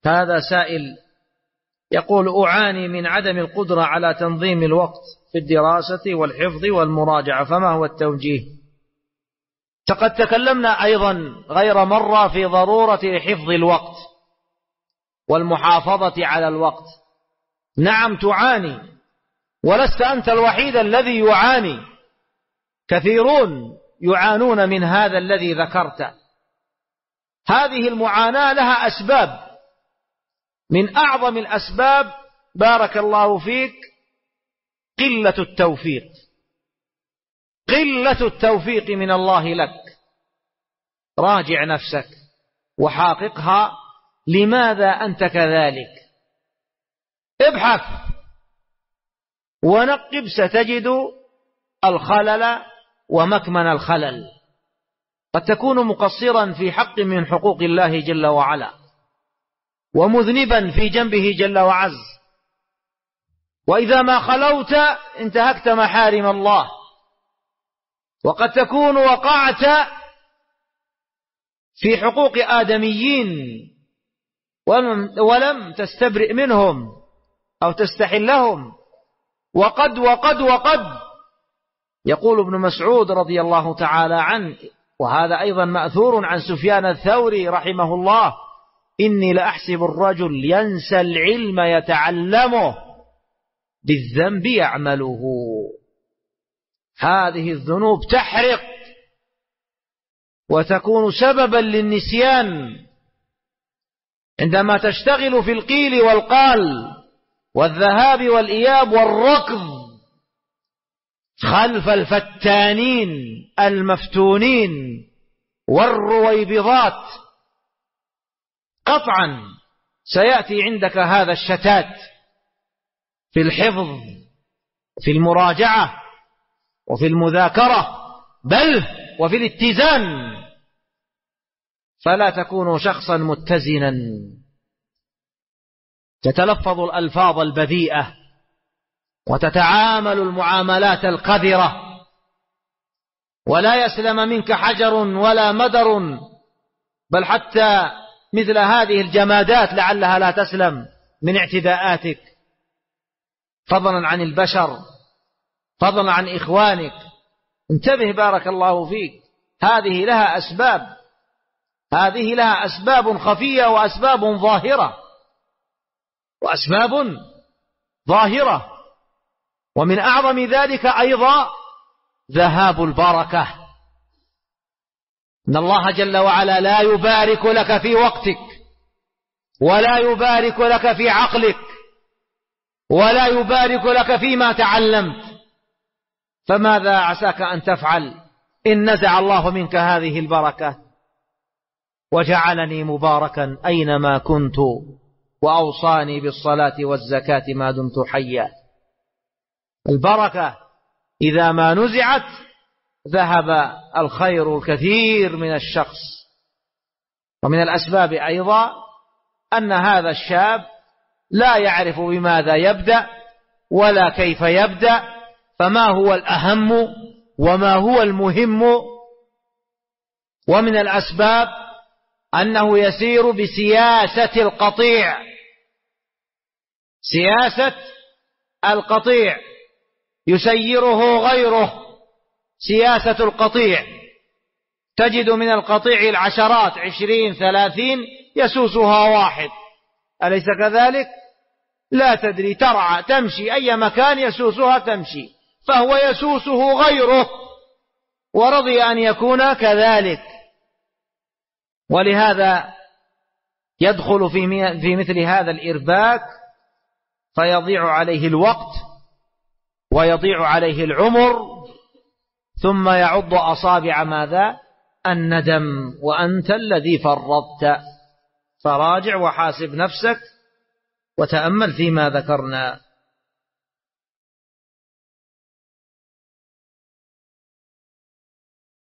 هذا سائل يقول: أعاني من عدم القدرة على تنظيم الوقت في الدراسة والحفظ والمراجعة، فما هو التوجيه؟ فقد تكلمنا أيضا غير مرة في ضرورة حفظ الوقت والمحافظة على الوقت. نعم تعاني، ولست أنت الوحيد الذي يعاني، كثيرون يعانون من هذا الذي ذكرت. هذه المعاناة لها أسباب، من أعظم الأسباب بارك الله فيك قلة التوفيق، قلة التوفيق من الله لك. راجع نفسك وحاققها، لماذا أنت كذلك؟ ابحث ونقب، ستجد الخلل ومكمن الخلل. قد تكون مقصرا في حق من حقوق الله جل وعلا، ومذنبا في جنبه جل وعز، وإذا ما خلوت انتهكت محارم الله. وقد تكون وقعت في حقوق آدميين ولم تستبرئ منهم أو تستحلهم. وقد يقول ابن مسعود رضي الله تعالى عنه، وهذا أيضا مأثور عن سفيان الثوري رحمه الله: إني لأحسب الرجل ينسى العلم يتعلمه بالذنب يعمله. هذه الذنوب تحرق وتكون سببا للنسيان عندما تشتغل في القيل والقال والذهاب والإياب والركض خلف الفتانين المفتونين والرويبضات. قطعا سيأتي عندك هذا الشتات في الحفظ، في المراجعة، وفي المذاكرة، بل وفي الاتزان. فلا تكون شخصا متزنا تتلفظ الألفاظ البذيئة وتتعامل المعاملات القذرة، ولا يسلم منك حجر ولا مدر، بل حتى مثل هذه الجمادات لعلها لا تسلم من اعتداءاتك، فضلا عن البشر، فضلا عن إخوانك. انتبه بارك الله فيك، هذه لها أسباب، هذه لها أسباب خفية وأسباب ظاهرة. ومن أعظم ذلك أيضا ذهاب البركة. إن الله جل وعلا لا يبارك لك في وقتك، ولا يبارك لك في عقلك، ولا يبارك لك فيما تعلمت. فماذا عساك أن تفعل إن نزع الله منك هذه البركة؟ وجعلني مباركا أينما كنت، وأوصاني بالصلاة والزكاة ما دمت حيا. البركة إذا ما نزعت ذهب الخير الكثير من الشخص. ومن الأسباب أيضا أن هذا الشاب لا يعرف بماذا يبدأ ولا كيف يبدأ، فما هو الأهم وما هو المهم. ومن الأسباب أنه يسير بسياسة القطيع، سياسة القطيع يسيره غيره، سياسة القطيع. تجد من القطيع العشرات، 20 30 يسوسها واحد، أليس كذلك؟ لا تدري، ترعى تمشي أي مكان يسوسها تمشي، فهو يسوسه غيره ورضي أن يكون كذلك. ولهذا يدخل في مثل هذا الإرباك، فيضيع عليه الوقت ويضيع عليه العمر، ثم يعض أصابع ماذا؟ الندم، وأنت الذي فرطت. فراجع وحاسب نفسك وتأمل فيما ذكرنا.